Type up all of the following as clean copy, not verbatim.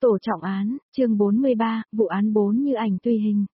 Tổ trọng án, chương 43, vụ án 4 như ảnh tùy hình.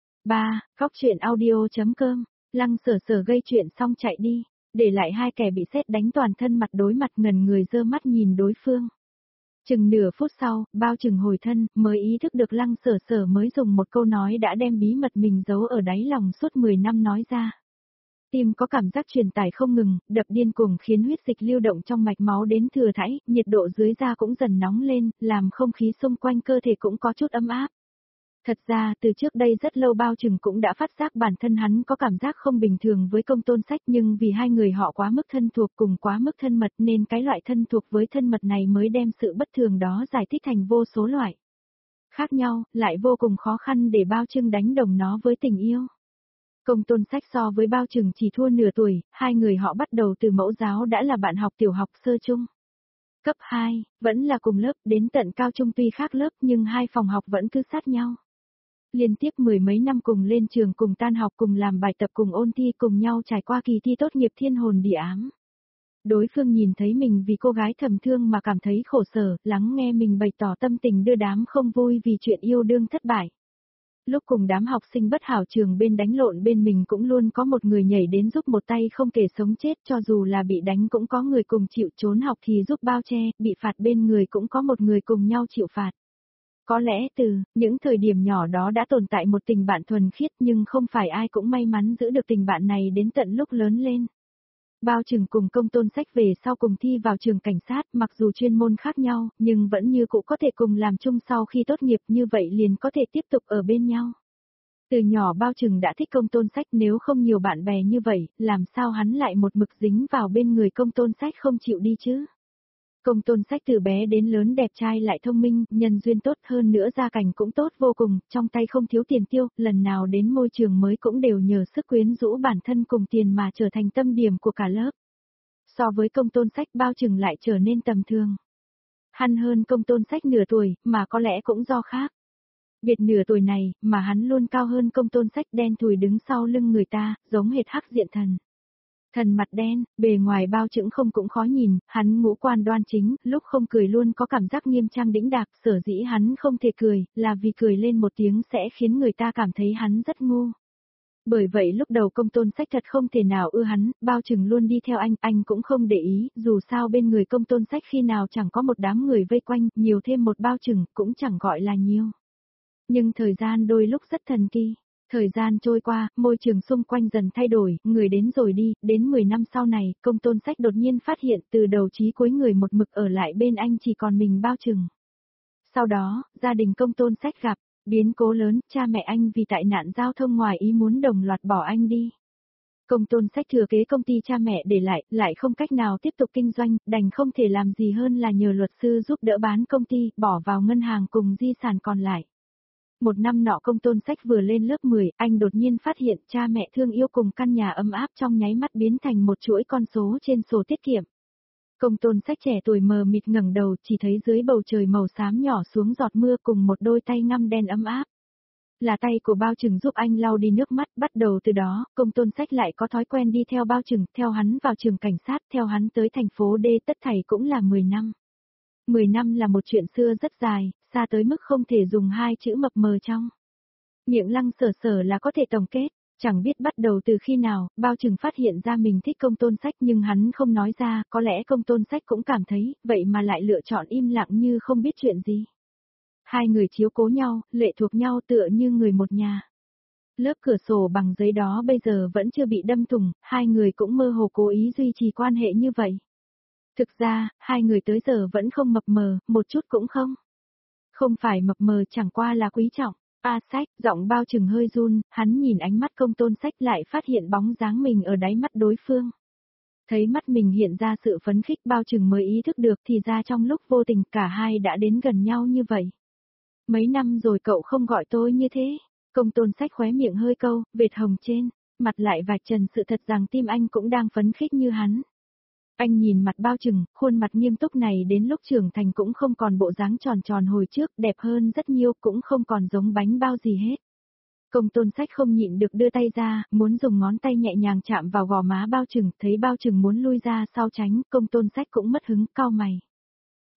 3. Góc truyện audio.com, Lăng Sở Sở gây chuyện xong chạy đi, để lại hai kẻ bị sét đánh toàn thân mặt đối mặt ngẩn người giơ mắt nhìn đối phương. Chừng nửa phút sau, Bao Trừng hồi thân, mới ý thức được Lăng Sở Sở mới dùng một câu nói đã đem bí mật mình giấu ở đáy lòng suốt 10 năm nói ra. Tim có cảm giác truyền tải không ngừng, đập điên cuồng khiến huyết dịch lưu động trong mạch máu đến thừa thãi, nhiệt độ dưới da cũng dần nóng lên, làm không khí xung quanh cơ thể cũng có chút ấm áp. Thật ra, từ trước đây rất lâu Bao Trừng cũng đã phát giác bản thân hắn có cảm giác không bình thường với Công Tôn Sách, nhưng vì hai người họ quá mức thân thuộc cùng quá mức thân mật nên cái loại thân thuộc với thân mật này mới đem sự bất thường đó giải thích thành vô số loại khác nhau, lại vô cùng khó khăn để Bao Trừng đánh đồng nó với tình yêu. Công Tôn Sách so với Bao Trừng chỉ thua nửa tuổi, hai người họ bắt đầu từ mẫu giáo đã là bạn học tiểu học sơ trung. Cấp 2, vẫn là cùng lớp, đến tận cao trung tuy khác lớp nhưng hai phòng học vẫn cứ sát nhau. Liên tiếp 10 mấy năm cùng lên trường, cùng tan học, cùng làm bài tập, cùng ôn thi, cùng nhau trải qua kỳ thi tốt nghiệp thiên hồn địa ám. Đối phương nhìn thấy mình vì cô gái thầm thương mà cảm thấy khổ sở, lắng nghe mình bày tỏ tâm tình đưa đám không vui vì chuyện yêu đương thất bại. Lúc cùng đám học sinh bất hảo trường bên đánh lộn bên mình cũng luôn có một người nhảy đến giúp một tay không kể sống chết, cho dù là bị đánh cũng có người cùng chịu, trốn học thì giúp bao che, bị phạt bên người cũng có một người cùng nhau chịu phạt. Có lẽ từ những thời điểm nhỏ đó đã tồn tại một tình bạn thuần khiết, nhưng không phải ai cũng may mắn giữ được tình bạn này đến tận lúc lớn lên. Bao Trừng cùng Công Tôn Sách về sau cùng thi vào trường cảnh sát, mặc dù chuyên môn khác nhau, nhưng vẫn như cũ có thể cùng làm chung sau khi tốt nghiệp, như vậy liền có thể tiếp tục ở bên nhau. Từ nhỏ Bao Trừng đã thích Công Tôn Sách, nếu không nhiều bạn bè như vậy, làm sao hắn lại một mực dính vào bên người Công Tôn Sách không chịu đi chứ? Công Tôn Sách từ bé đến lớn đẹp trai lại thông minh, nhân duyên tốt, hơn nữa gia cảnh cũng tốt vô cùng, trong tay không thiếu tiền tiêu, lần nào đến môi trường mới cũng đều nhờ sức quyến rũ bản thân cùng tiền mà trở thành tâm điểm của cả lớp. So với Công Tôn Sách, Bao Trừng lại trở nên tầm thường. Hắn hơn Công Tôn Sách nửa tuổi, mà có lẽ cũng do khác. Biệt nửa tuổi này, mà hắn luôn cao hơn Công Tôn Sách, đen thùi đứng sau lưng người ta, giống hệt Hắc Diện Thần. Thần mặt đen, bề ngoài Bao Trừng không cũng khó nhìn, hắn ngũ quan đoan chính, lúc không cười luôn có cảm giác nghiêm trang đĩnh đạc, sở dĩ hắn không thể cười, là vì cười lên một tiếng sẽ khiến người ta cảm thấy hắn rất ngu. Bởi vậy lúc đầu Công Tôn Sách thật không thể nào ưa hắn, Bao Trừng luôn đi theo anh cũng không để ý, dù sao bên người Công Tôn Sách khi nào chẳng có một đám người vây quanh, nhiều thêm một Bao Trừng cũng chẳng gọi là nhiều. Nhưng thời gian đôi lúc rất thần kỳ. Thời gian trôi qua, môi trường xung quanh dần thay đổi, người đến rồi đi, đến 10 năm sau này, Công Tôn Sách đột nhiên phát hiện từ đầu chí cuối người một mực ở lại bên anh chỉ còn mình Bao Trừng. Sau đó, gia đình Công Tôn Sách gặp biến cố lớn, cha mẹ anh vì tại nạn giao thông ngoài ý muốn đồng loạt bỏ anh đi. Công Tôn Sách thừa kế công ty cha mẹ để lại không cách nào tiếp tục kinh doanh, đành không thể làm gì hơn là nhờ luật sư giúp đỡ bán công ty, bỏ vào ngân hàng cùng di sản còn lại. Một năm nọ Công Tôn Sách vừa lên lớp 10, anh đột nhiên phát hiện cha mẹ thương yêu cùng căn nhà ấm áp trong nháy mắt biến thành một chuỗi con số trên sổ tiết kiệm. Công Tôn Sách trẻ tuổi mờ mịt ngẩng đầu, chỉ thấy dưới bầu trời màu xám nhỏ xuống giọt mưa cùng một đôi tay ngăm đen ấm áp. Là tay của Bao Trừng giúp anh lau đi nước mắt, bắt đầu từ đó, Công Tôn Sách lại có thói quen đi theo Bao Trừng, theo hắn vào trường cảnh sát, theo hắn tới thành phố D, tất thảy cũng là 10 năm. 10 năm là một chuyện xưa rất dài, xa tới mức không thể dùng hai chữ mập mờ trong miệng Lăng Sở Sở là có thể tổng kết. Chẳng biết bắt đầu từ khi nào, Bao Trừng phát hiện ra mình thích Công Tôn Sách nhưng hắn không nói ra, có lẽ Công Tôn Sách cũng cảm thấy, vậy mà lại lựa chọn im lặng như không biết chuyện gì. Hai người chiếu cố nhau, lệ thuộc nhau tựa như người một nhà. Lớp cửa sổ bằng giấy đó bây giờ vẫn chưa bị đâm thủng, hai người cũng mơ hồ cố ý duy trì quan hệ như vậy. Thực ra, hai người tới giờ vẫn không mập mờ, một chút cũng không. Không phải mập mờ, chẳng qua là quý trọng. Sách, giọng Bao Trừng hơi run, hắn nhìn ánh mắt Công Tôn Sách lại phát hiện bóng dáng mình ở đáy mắt đối phương. Thấy mắt mình hiện ra sự phấn khích, Bao Trừng mới ý thức được thì ra trong lúc vô tình cả hai đã đến gần nhau như vậy. Mấy năm rồi cậu không gọi tôi như thế. Công Tôn Sách khóe miệng hơi câu, vệt hồng trên, mặt lại vạch trần sự thật rằng tim anh cũng đang phấn khích như hắn. Anh nhìn mặt Bao Trừng, khuôn mặt nghiêm túc này đến lúc trưởng thành cũng không còn bộ dáng tròn tròn hồi trước, đẹp hơn rất nhiều, cũng không còn giống bánh bao gì hết. Công Tôn Sách không nhịn được đưa tay ra, muốn dùng ngón tay nhẹ nhàng chạm vào gò má Bao Trừng, thấy Bao Trừng muốn lui ra sau tránh, Công Tôn Sách cũng mất hứng, cau mày.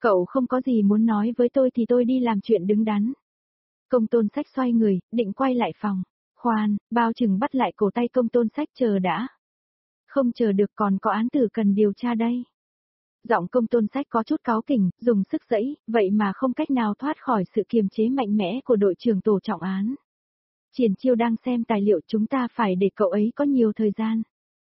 Cậu không có gì muốn nói với tôi thì tôi đi làm chuyện đứng đắn. Công Tôn Sách xoay người, định quay lại phòng. Khoan, Bao Trừng bắt lại cổ tay Công Tôn Sách, chờ đã. Không chờ được, còn có án tử cần điều tra đây. Giọng Công Tôn Sách có chút cáu kỉnh, dùng sức giãy, vậy mà không cách nào thoát khỏi sự kiềm chế mạnh mẽ của đội trưởng tổ trọng án. Triển Chiêu đang xem tài liệu, chúng ta phải để cậu ấy có nhiều thời gian.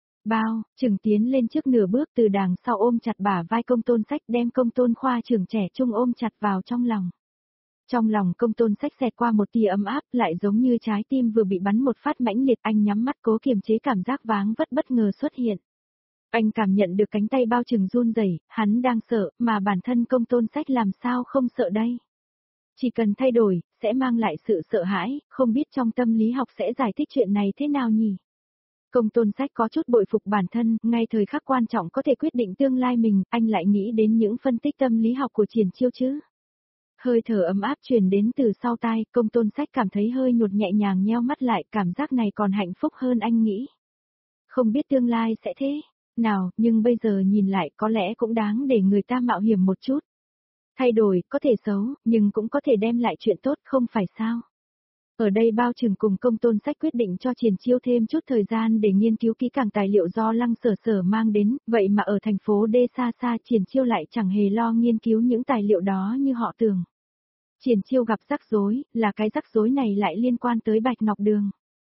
Bao Trừng tiến lên trước nửa bước, từ đằng sau ôm chặt bả vai Công Tôn Sách, đem Công Tôn khoa trưởng trẻ trung ôm chặt vào trong lòng. Trong lòng Công Tôn Sách xẹt qua một tia ấm áp, lại giống như trái tim vừa bị bắn một phát mãnh liệt, anh nhắm mắt cố kiềm chế cảm giác váng vất bất ngờ xuất hiện. Anh cảm nhận được cánh tay Bao Trừng run rẩy, hắn đang sợ, mà bản thân Công Tôn Sách làm sao không sợ đây. Chỉ cần thay đổi, sẽ mang lại sự sợ hãi, không biết trong tâm lý học sẽ giải thích chuyện này thế nào nhỉ? Công Tôn Sách có chút bội phục bản thân, ngay thời khắc quan trọng có thể quyết định tương lai mình, anh lại nghĩ đến những phân tích tâm lý học của Triển Chiêu chứ. Hơi thở ấm áp truyền đến từ sau tai, Công Tôn Sách cảm thấy hơi nhột, nhẹ nhàng nheo mắt lại, cảm giác này còn hạnh phúc hơn anh nghĩ. Không biết tương lai sẽ thế nào, nhưng bây giờ nhìn lại có lẽ cũng đáng để người ta mạo hiểm một chút. Thay đổi, có thể xấu, nhưng cũng có thể đem lại chuyện tốt, không phải sao? Ở đây Bao Trừng cùng Công Tôn Sách quyết định cho Triển Chiêu thêm chút thời gian để nghiên cứu kỹ càng tài liệu do Lăng Sở Sở mang đến, vậy mà ở thành phố D xa xa Triển Chiêu lại chẳng hề lo nghiên cứu những tài liệu đó như họ tưởng. Triển Chiêu gặp rắc rối, là cái rắc rối này lại liên quan tới Bạch Ngọc Đường.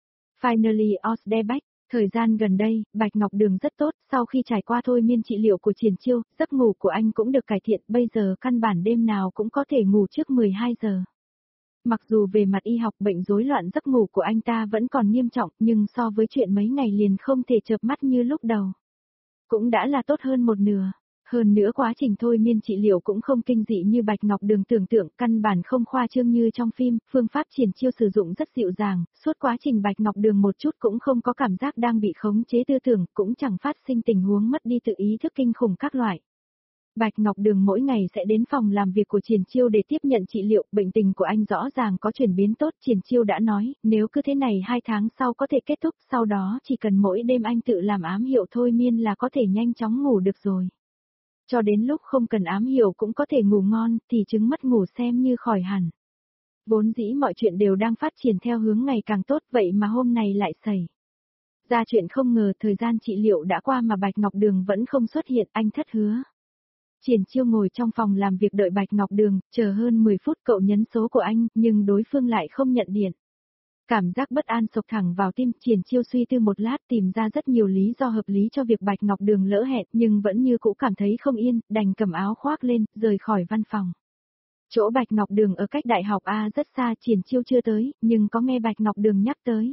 Finally Osdebeck, thời gian gần đây, Bạch Ngọc Đường rất tốt, sau khi trải qua thôi miên trị liệu của Triển Chiêu, giấc ngủ của anh cũng được cải thiện, bây giờ căn bản đêm nào cũng có thể ngủ trước 12 giờ. Mặc dù về mặt y học bệnh rối loạn giấc ngủ của anh ta vẫn còn nghiêm trọng, nhưng so với chuyện mấy ngày liền không thể chợp mắt như lúc đầu, cũng đã là tốt hơn một nửa. Hơn nữa quá trình thôi miên trị liệu cũng không kinh dị như Bạch Ngọc Đường tưởng tượng, căn bản không khoa trương như trong phim, phương pháp Triển Chiêu sử dụng rất dịu dàng, suốt quá trình Bạch Ngọc Đường một chút cũng không có cảm giác đang bị khống chế tư tưởng, cũng chẳng phát sinh tình huống mất đi tự ý thức kinh khủng các loại. Bạch Ngọc Đường mỗi ngày sẽ đến phòng làm việc của Triển Chiêu để tiếp nhận trị liệu, bệnh tình của anh rõ ràng có chuyển biến tốt, Triển Chiêu đã nói, nếu cứ thế này 2 tháng sau có thể kết thúc, sau đó chỉ cần mỗi đêm anh tự làm ám hiệu thôi miên là có thể nhanh chóng ngủ được rồi. Cho đến lúc không cần ám hiệu cũng có thể ngủ ngon, thì chứng mất ngủ xem như khỏi hẳn. Vốn dĩ mọi chuyện đều đang phát triển theo hướng ngày càng tốt, vậy mà hôm nay lại xảy ra chuyện không ngờ, thời gian trị liệu đã qua mà Bạch Ngọc Đường vẫn không xuất hiện, anh thất hứa. Triển Chiêu ngồi trong phòng làm việc đợi Bạch Ngọc Đường, chờ hơn 10 phút cậu nhấn số của anh, nhưng đối phương lại không nhận điện. Cảm giác bất an sộc thẳng vào tim, Triển Chiêu suy tư một lát tìm ra rất nhiều lý do hợp lý cho việc Bạch Ngọc Đường lỡ hẹn, nhưng vẫn như cũ cảm thấy không yên, đành cầm áo khoác lên, rời khỏi văn phòng. Chỗ Bạch Ngọc Đường ở cách đại học A rất xa, Triển Chiêu chưa tới, nhưng có nghe Bạch Ngọc Đường nhắc tới.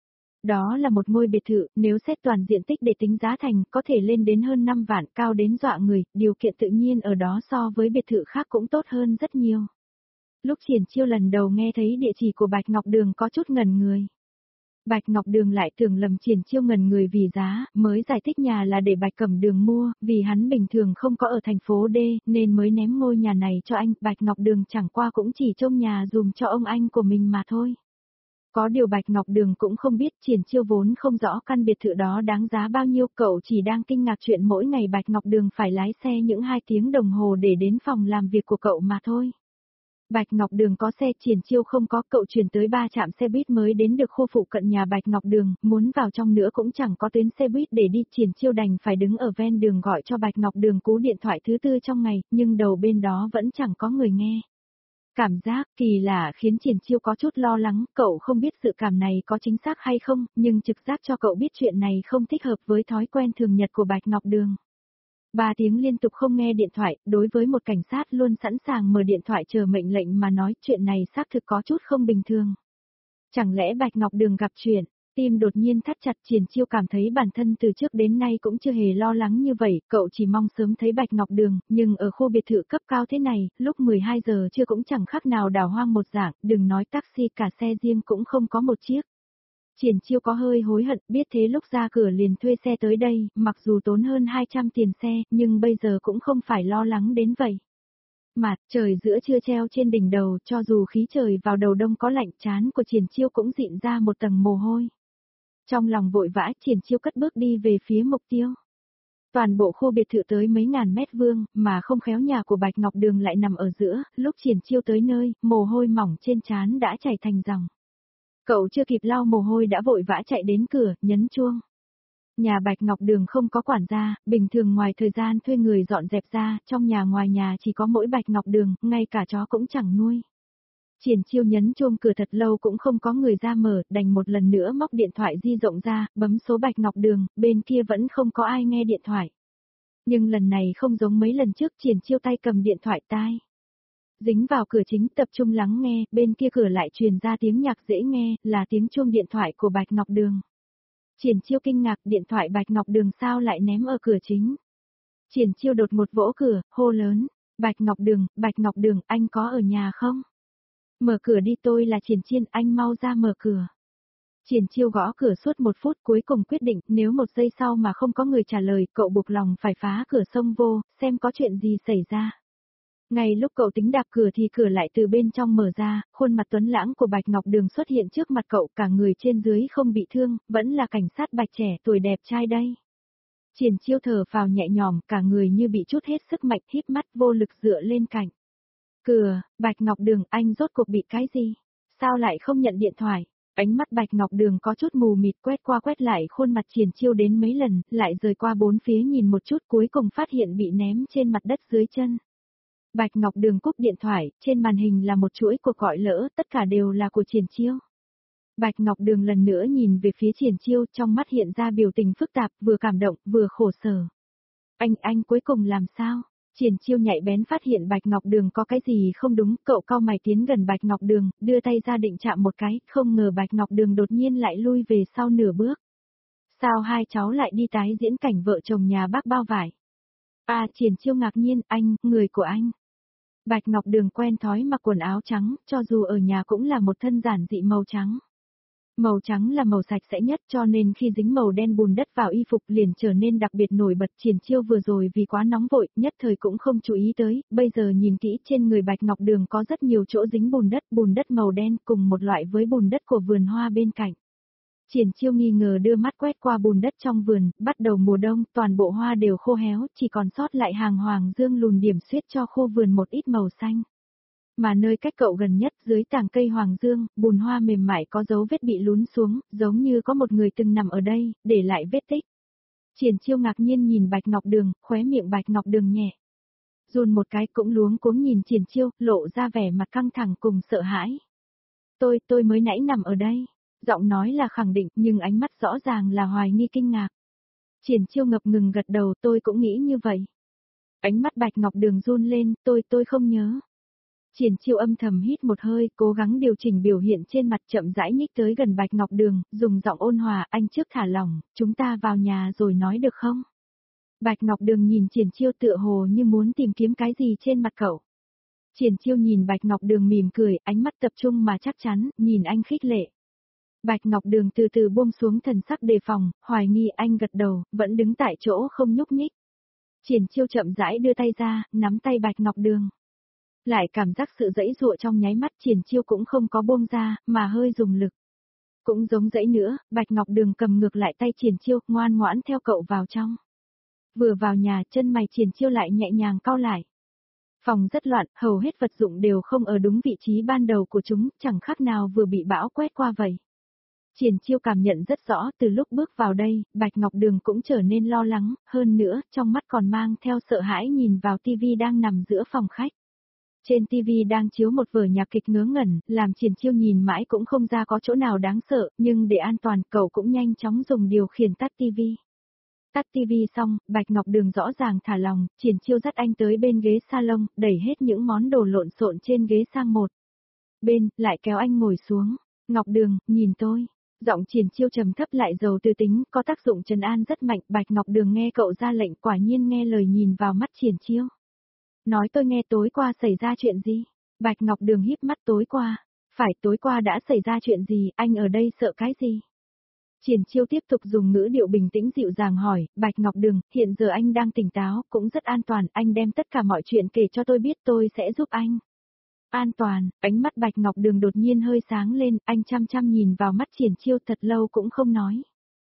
Đó là một ngôi biệt thự, nếu xét toàn diện tích để tính giá thành, có thể lên đến hơn 5 vạn, cao đến dọa người, điều kiện tự nhiên ở đó so với biệt thự khác cũng tốt hơn rất nhiều. Lúc Triển Chiêu lần đầu nghe thấy địa chỉ của Bạch Ngọc Đường có chút ngẩn người. Bạch Ngọc Đường lại tưởng lầm Triển Chiêu ngẩn người vì giá, mới giải thích nhà là để Bạch Cẩm Đường mua, vì hắn bình thường không có ở thành phố D, nên mới ném ngôi nhà này cho anh, Bạch Ngọc Đường chẳng qua cũng chỉ trông nhà dùm cho ông anh của mình mà thôi. Có điều Bạch Ngọc Đường cũng không biết, Triển Chiêu vốn không rõ căn biệt thự đó đáng giá bao nhiêu, cậu chỉ đang kinh ngạc chuyện mỗi ngày Bạch Ngọc Đường phải lái xe những 2 tiếng đồng hồ để đến phòng làm việc của cậu mà thôi. Bạch Ngọc Đường có xe, Triển Chiêu không có, cậu chuyển tới 3 trạm xe buýt mới đến được khu phụ cận nhà Bạch Ngọc Đường, muốn vào trong nữa cũng chẳng có tuyến xe buýt để đi, Triển Chiêu đành phải đứng ở ven đường gọi cho Bạch Ngọc Đường cú điện thoại thứ 4 trong ngày, nhưng đầu bên đó vẫn chẳng có người nghe. Cảm giác kỳ lạ khiến Triển Chiêu có chút lo lắng, cậu không biết sự cảm này có chính xác hay không, nhưng trực giác cho cậu biết chuyện này không thích hợp với thói quen thường nhật của Bạch Ngọc Đường. 3 tiếng liên tục không nghe điện thoại, đối với một cảnh sát luôn sẵn sàng mở điện thoại chờ mệnh lệnh mà nói, chuyện này xác thực có chút không bình thường. Chẳng lẽ Bạch Ngọc Đường gặp chuyện? Tim đột nhiên thắt chặt, Triển Chiêu cảm thấy bản thân từ trước đến nay cũng chưa hề lo lắng như vậy, cậu chỉ mong sớm thấy Bạch Ngọc Đường, nhưng ở khu biệt thự cấp cao thế này, lúc 12 giờ trưa cũng chẳng khác nào đảo hoang một dạng, đừng nói taxi, cả xe riêng cũng không có một chiếc. Triển Chiêu có hơi hối hận, biết thế lúc ra cửa liền thuê xe tới đây, mặc dù tốn hơn 200 tiền xe, nhưng bây giờ cũng không phải lo lắng đến vậy. Mặt trời giữa trưa treo trên đỉnh đầu, cho dù khí trời vào đầu đông có lạnh, trán của Triển Chiêu cũng dịn ra một tầng mồ hôi. Trong lòng vội vã, Triển Chiêu cất bước đi về phía mục tiêu. Toàn bộ khu biệt thự tới mấy ngàn mét vuông, mà không khéo nhà của Bạch Ngọc Đường lại nằm ở giữa, lúc Triển Chiêu tới nơi, mồ hôi mỏng trên trán đã chảy thành dòng. Cậu chưa kịp lau mồ hôi đã vội vã chạy đến cửa, nhấn chuông. Nhà Bạch Ngọc Đường không có quản gia, bình thường ngoài thời gian thuê người dọn dẹp ra, trong nhà ngoài nhà chỉ có mỗi Bạch Ngọc Đường, ngay cả chó cũng chẳng nuôi. Triển Chiêu nhấn chuông cửa thật lâu cũng không có người ra mở, đành một lần nữa móc điện thoại di động ra, bấm số Bạch Ngọc Đường, bên kia vẫn không có ai nghe điện thoại. Nhưng lần này không giống mấy lần trước, Triển Chiêu tay cầm điện thoại tai. Dính vào cửa chính tập trung lắng nghe, bên kia cửa lại truyền ra tiếng nhạc dễ nghe, là tiếng chuông điện thoại của Bạch Ngọc Đường. Triển Chiêu kinh ngạc, điện thoại Bạch Ngọc Đường sao lại ném ở cửa chính. Triển Chiêu đột một vỗ cửa, hô lớn, Bạch Ngọc Đường, anh có ở nhà không? Mở cửa đi, tôi là Triển Chiên, anh mau ra mở cửa. Triển Chiêu gõ cửa suốt 1 phút cuối cùng quyết định, nếu 1 giây sau mà không có người trả lời, cậu buộc lòng phải phá cửa xông vô, xem có chuyện gì xảy ra. Ngay lúc cậu tính đạp cửa thì cửa lại từ bên trong mở ra, khuôn mặt tuấn lãng của Bạch Ngọc Đường xuất hiện trước mặt cậu, cả người trên dưới không bị thương, vẫn là cảnh sát Bạch trẻ tuổi đẹp trai đây. Triển Chiêu thở phào nhẹ nhõm, cả người như bị trút hết sức mạnh, híp mắt vô lực dựa lên cạnh cửa. Bạch Ngọc Đường, anh rốt cuộc bị cái gì? Sao lại không nhận điện thoại? Ánh mắt Bạch Ngọc Đường có chút mù mịt, quét qua quét lại khuôn mặt Triển Chiêu đến mấy lần, lại rời qua 4 phía nhìn một chút, cuối cùng phát hiện bị ném trên mặt đất dưới chân. Bạch Ngọc Đường cúp điện thoại, trên màn hình là một chuỗi cuộc gọi lỡ, tất cả đều là của Triển Chiêu. Bạch Ngọc Đường lần nữa nhìn về phía Triển Chiêu, trong mắt hiện ra biểu tình phức tạp, vừa cảm động, vừa khổ sở. Anh cuối cùng làm sao? Triển Chiêu nhạy bén phát hiện Bạch Ngọc Đường có cái gì không đúng, cậu cau mày tiến gần Bạch Ngọc Đường, đưa tay ra định chạm một cái, không ngờ Bạch Ngọc Đường đột nhiên lại lui về sau nửa bước. Sao hai cháu lại đi tái diễn cảnh vợ chồng nhà bác bao vải? Triển Chiêu ngạc nhiên, anh, người của anh. Bạch Ngọc Đường quen thói mặc quần áo trắng, cho dù ở nhà cũng là một thân giản dị màu trắng. Màu trắng là màu sạch sẽ nhất cho nên khi dính màu đen bùn đất vào y phục liền trở nên đặc biệt nổi bật. Triển Chiêu vừa rồi vì quá nóng vội, nhất thời cũng không chú ý tới, bây giờ nhìn kỹ trên người Bạch Ngọc Đường có rất nhiều chỗ dính bùn đất màu đen cùng một loại với bùn đất của vườn hoa bên cạnh. Triển Chiêu nghi ngờ đưa mắt quét qua bùn đất trong vườn, bắt đầu mùa đông, toàn bộ hoa đều khô héo, chỉ còn sót lại hàng hoàng dương lùn điểm xuyết cho khô vườn một ít màu xanh. Mà nơi cách cậu gần nhất dưới tàng cây hoàng dương, bùn hoa mềm mại có dấu vết bị lún xuống, giống như có một người từng nằm ở đây, để lại vết tích. Triển Chiêu ngạc nhiên nhìn Bạch Ngọc Đường, khóe miệng Bạch Ngọc Đường nhẹ run một cái, cũng luống cuống nhìn Triển Chiêu, lộ ra vẻ mặt căng thẳng cùng sợ hãi. Tôi mới nãy nằm ở đây. Giọng nói là khẳng định, nhưng ánh mắt rõ ràng là hoài nghi kinh ngạc. Triển Chiêu ngập ngừng gật đầu, tôi cũng nghĩ như vậy. Ánh mắt Bạch Ngọc Đường run lên, tôi không nhớ. Triển Chiêu âm thầm hít một hơi, cố gắng điều chỉnh biểu hiện trên mặt, chậm rãi nhích tới gần Bạch Ngọc Đường, dùng giọng ôn hòa, anh trước thả lỏng, chúng ta vào nhà rồi nói được không? Bạch Ngọc Đường nhìn Triển Chiêu tựa hồ như muốn tìm kiếm cái gì trên mặt cậu. Triển Chiêu nhìn Bạch Ngọc Đường mỉm cười, ánh mắt tập trung mà chắc chắn, nhìn anh khích lệ. Bạch Ngọc Đường từ từ buông xuống thần sắc đề phòng, hoài nghi, anh gật đầu, vẫn đứng tại chỗ không nhúc nhích. Triển Chiêu chậm rãi đưa tay ra, nắm tay Bạch Ngọc Đường. Lại cảm giác sự dãy dụa trong nháy mắt, Triển Chiêu cũng không có buông ra, mà hơi dùng lực. Cũng giống dãy nữa, Bạch Ngọc Đường cầm ngược lại tay Triển Chiêu, ngoan ngoãn theo cậu vào trong. Vừa vào nhà, chân mày Triển Chiêu lại nhẹ nhàng cau lại. Phòng rất loạn, hầu hết vật dụng đều không ở đúng vị trí ban đầu của chúng, chẳng khác nào vừa bị bão quét qua vậy. Triển Chiêu cảm nhận rất rõ, từ lúc bước vào đây, Bạch Ngọc Đường cũng trở nên lo lắng, hơn nữa, trong mắt còn mang theo sợ hãi nhìn vào tivi đang nằm giữa phòng khách. Trên tivi đang chiếu một vở nhạc kịch ngớ ngẩn, làm Triển Chiêu nhìn mãi cũng không ra có chỗ nào đáng sợ, nhưng để an toàn, cậu cũng nhanh chóng dùng điều khiển tắt tivi. Tắt tivi xong, Bạch Ngọc Đường rõ ràng thả lòng, Triển Chiêu dắt anh tới bên ghế salon, đẩy hết những món đồ lộn xộn trên ghế sang một bên, lại kéo anh ngồi xuống. Ngọc Đường, nhìn tôi. Giọng Triển Chiêu trầm thấp lại giàu tư tính, có tác dụng trấn an rất mạnh. Bạch Ngọc Đường nghe cậu ra lệnh, quả nhiên nghe lời, nhìn vào mắt Triển Chiêu. Nói tôi nghe, tối qua xảy ra chuyện gì? Bạch Ngọc Đường híp mắt, tối qua. Phải, tối qua đã xảy ra chuyện gì, anh ở đây sợ cái gì? Triển Chiêu tiếp tục dùng ngữ điệu bình tĩnh dịu dàng hỏi, Bạch Ngọc Đường, hiện giờ anh đang tỉnh táo, cũng rất an toàn, anh đem tất cả mọi chuyện kể cho tôi biết, tôi sẽ giúp anh. An toàn, ánh mắt Bạch Ngọc Đường đột nhiên hơi sáng lên, anh chăm chăm nhìn vào mắt Triển Chiêu thật lâu cũng không nói.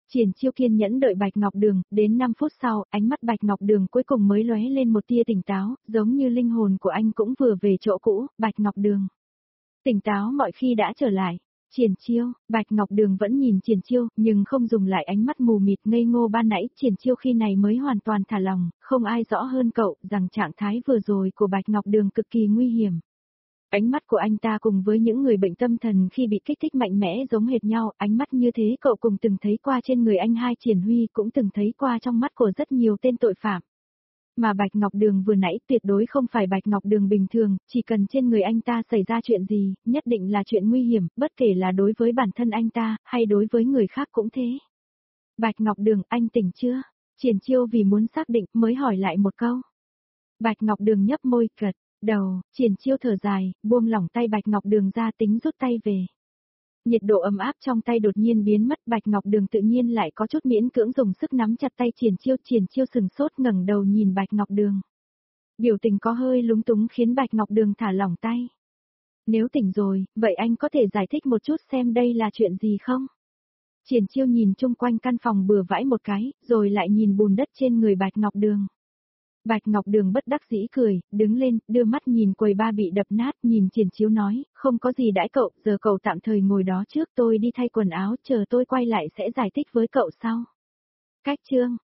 Triển Chiêu kiên nhẫn đợi Bạch Ngọc Đường, đến 5 phút sau, ánh mắt Bạch Ngọc Đường cuối cùng mới lóe lên một tia tỉnh táo, giống như linh hồn của anh cũng vừa về chỗ cũ, Bạch Ngọc Đường. Tỉnh táo mọi khi đã trở lại. Triển Chiêu, Bạch Ngọc Đường vẫn nhìn Triển Chiêu, nhưng không dùng lại ánh mắt mù mịt ngây ngô ban nãy, Triển Chiêu khi này mới hoàn toàn thả lòng, không ai rõ hơn cậu rằng trạng thái vừa rồi của Bạch Ngọc Đường cực kỳ nguy hiểm. Ánh mắt của anh ta cùng với những người bệnh tâm thần khi bị kích thích mạnh mẽ giống hệt nhau, ánh mắt như thế cậu cùng từng thấy qua trên người anh hai Triển Huy, cũng từng thấy qua trong mắt của rất nhiều tên tội phạm. Mà Bạch Ngọc Đường vừa nãy tuyệt đối không phải Bạch Ngọc Đường bình thường, chỉ cần trên người anh ta xảy ra chuyện gì, nhất định là chuyện nguy hiểm, bất kể là đối với bản thân anh ta, hay đối với người khác cũng thế. Bạch Ngọc Đường, anh tỉnh chưa? Triển Chiêu vì muốn xác định mới hỏi lại một câu. Bạch Ngọc Đường nhấp môi, gật đầu, Triển Chiêu thở dài, buông lỏng tay Bạch Ngọc Đường ra tính rút tay về. Nhiệt độ ấm áp trong tay đột nhiên biến mất, Bạch Ngọc Đường tự nhiên lại có chút miễn cưỡng dùng sức nắm chặt tay Triển Chiêu sừng sốt ngẩng đầu nhìn Bạch Ngọc Đường. Biểu tình có hơi lúng túng khiến Bạch Ngọc Đường thả lỏng tay. Nếu tỉnh rồi, vậy anh có thể giải thích một chút xem đây là chuyện gì không? Triển Chiêu nhìn chung quanh căn phòng bừa vãi một cái, rồi lại nhìn bùn đất trên người Bạch Ngọc Đường. Bạch Ngọc Đường bất đắc dĩ cười, đứng lên, đưa mắt nhìn quầy ba bị đập nát, nhìn Triển Chiêu nói, không có gì đãi cậu, giờ cậu tạm thời ngồi đó trước, tôi đi thay quần áo, chờ tôi quay lại sẽ giải thích với cậu sau. Cách chương